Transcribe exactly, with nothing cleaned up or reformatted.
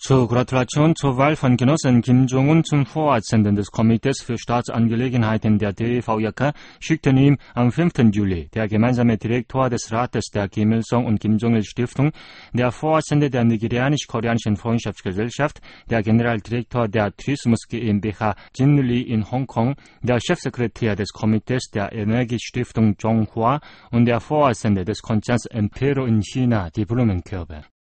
Zur Gratulation zur Wahl von Genossen Kim Jong-un zum Vorsitzenden des Komitees für Staatsangelegenheiten der D V J K schickten ihm am fünften Juli der gemeinsame Direktor des Rates der Kim Il-sung und Kim Jong-il-Stiftung, der Vorsitzende der nigerianisch-koreanischen Freundschaftsgesellschaft, der Generaldirektor der Tourismus GmbH Jin Lee in Hongkong, der Chefsekretär des Komitees der Energiestiftung Zhonghua und der Vorsitzende des Konzerns Impero in China die Blumenkörbe.